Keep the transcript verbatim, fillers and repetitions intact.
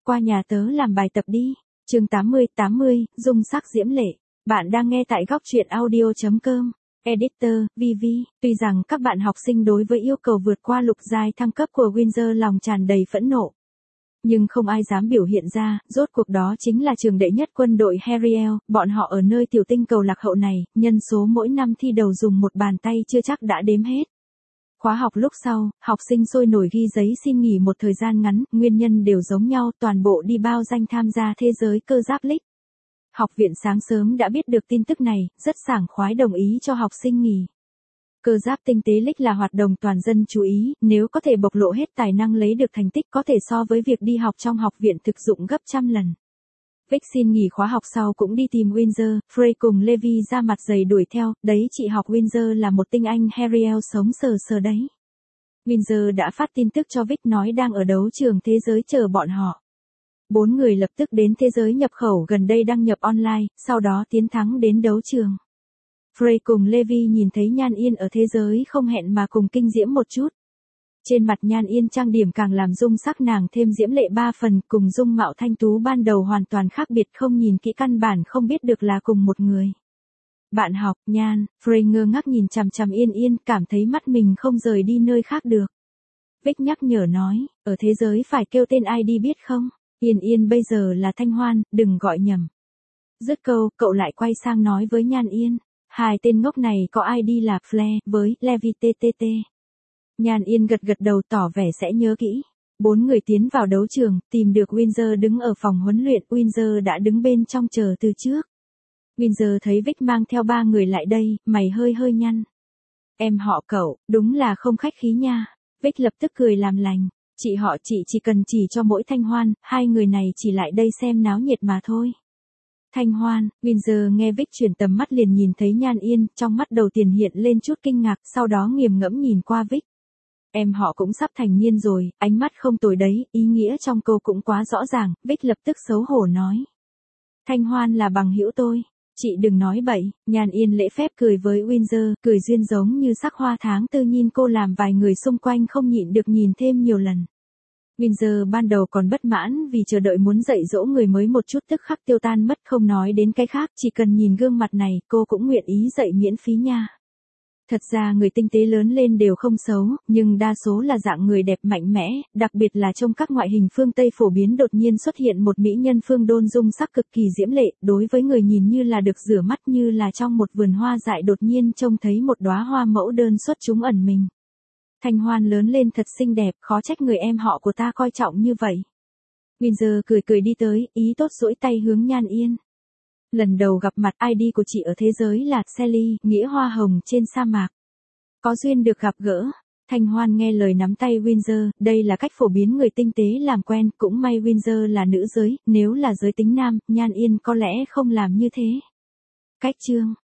qua nhà tớ làm bài tập đi. Chương tám mươi, tám mươi, dung sắc diễm lệ. Bạn đang nghe tại góc truyện audio chấm com. Editor, vê vê. Tuy rằng các bạn học sinh đối với yêu cầu vượt qua lục giai thăng cấp của Windsor lòng tràn đầy phẫn nộ, nhưng không ai dám biểu hiện ra, rốt cuộc đó chính là trường đệ nhất quân đội Heriel, bọn họ ở nơi tiểu tinh cầu lạc hậu này, nhân số mỗi năm thi đầu dùng một bàn tay chưa chắc đã đếm hết. Khóa học lúc sau, học sinh sôi nổi ghi giấy xin nghỉ một thời gian ngắn, nguyên nhân đều giống nhau, toàn bộ đi bao danh tham gia thế giới cơ giáp League. Học viện sáng sớm đã biết được tin tức này, rất sảng khoái đồng ý cho học sinh nghỉ. Cơ giáp tinh tế League là hoạt động toàn dân chú ý, nếu có thể bộc lộ hết tài năng lấy được thành tích có thể so với việc đi học trong học viện thực dụng gấp trăm lần. Vic xin nghỉ khóa học sau cũng đi tìm Windsor, Frey cùng Levi ra mặt dày đuổi theo, đấy chị học Windsor là một tinh anh Heriel sống sờ sờ đấy. Windsor đã phát tin tức cho Vic nói đang ở đấu trường thế giới chờ bọn họ. Bốn người lập tức đến thế giới nhập khẩu gần đây đăng nhập online, sau đó tiến thắng đến đấu trường. Frey cùng Levi nhìn thấy Nhan Yên ở thế giới không hẹn mà cùng kinh diễm một chút. Trên mặt Nhan Yên trang điểm càng làm dung sắc nàng thêm diễm lệ ba phần, cùng dung mạo thanh tú ban đầu hoàn toàn khác biệt, không nhìn kỹ căn bản không biết được là cùng một người. Bạn học, Nhan, Frey ngơ ngác nhìn chằm chằm Yên Yên, cảm thấy mắt mình không rời đi nơi khác được. Vic nhắc nhở nói, ở thế giới phải kêu tên ai đi biết không? Yên Yên bây giờ là Thanh Hoan, đừng gọi nhầm. Dứt câu, cậu lại quay sang nói với Nhan Yên, hai tên ngốc này có ai đi là Flair với Levi tê tê tê. Nhan Yên gật gật đầu tỏ vẻ sẽ nhớ kỹ. Bốn người tiến vào đấu trường, tìm được Windsor đứng ở phòng huấn luyện, Windsor đã đứng bên trong chờ từ trước. Windsor thấy Vic mang theo ba người lại đây, mày hơi hơi nhăn. Em họ cậu, đúng là không khách khí nha. Vic lập tức cười làm lành. Chị họ chị chỉ cần chỉ cho mỗi Thanh Hoan, hai người này chỉ lại đây xem náo nhiệt mà thôi. Thanh Hoan, Windsor nghe Vic chuyển tầm mắt liền nhìn thấy Nhan Yên, trong mắt đầu tiên hiện lên chút kinh ngạc, sau đó nghiền ngẫm nhìn qua Vic. Em họ cũng sắp thành niên rồi, ánh mắt không tồi đấy, ý nghĩa trong câu cũng quá rõ ràng, Vic lập tức xấu hổ nói. Thanh Hoan là bằng hữu tôi, chị đừng nói bậy. Nhan Yên lễ phép cười với Windsor, cười duyên giống như sắc hoa tháng tư nhìn cô làm vài người xung quanh không nhịn được nhìn thêm nhiều lần. Windsor ban đầu còn bất mãn vì chờ đợi muốn dạy dỗ người mới một chút tức khắc tiêu tan mất, không nói đến cái khác, chỉ cần nhìn gương mặt này cô cũng nguyện ý dạy miễn phí nha. Thật ra người tinh tế lớn lên đều không xấu, nhưng đa số là dạng người đẹp mạnh mẽ, đặc biệt là trong các ngoại hình phương Tây phổ biến đột nhiên xuất hiện một mỹ nhân phương Đôn dung sắc cực kỳ diễm lệ, đối với người nhìn như là được rửa mắt, như là trong một vườn hoa dại đột nhiên trông thấy một đóa hoa mẫu đơn xuất chúng ẩn mình. Thanh Hoan lớn lên thật xinh đẹp, khó trách người em họ của ta coi trọng như vậy. Windsor cười cười đi tới, ý tốt duỗi tay hướng Nhan Yên. Lần đầu gặp mặt, i đê của chị ở thế giới là Sally, nghĩa hoa hồng trên sa mạc. Có duyên được gặp gỡ. Thanh Hoan nghe lời nắm tay Windsor, đây là cách phổ biến người tinh tế làm quen, cũng may Windsor là nữ giới, nếu là giới tính nam, Nhan Yên có lẽ không làm như thế. Cách chương,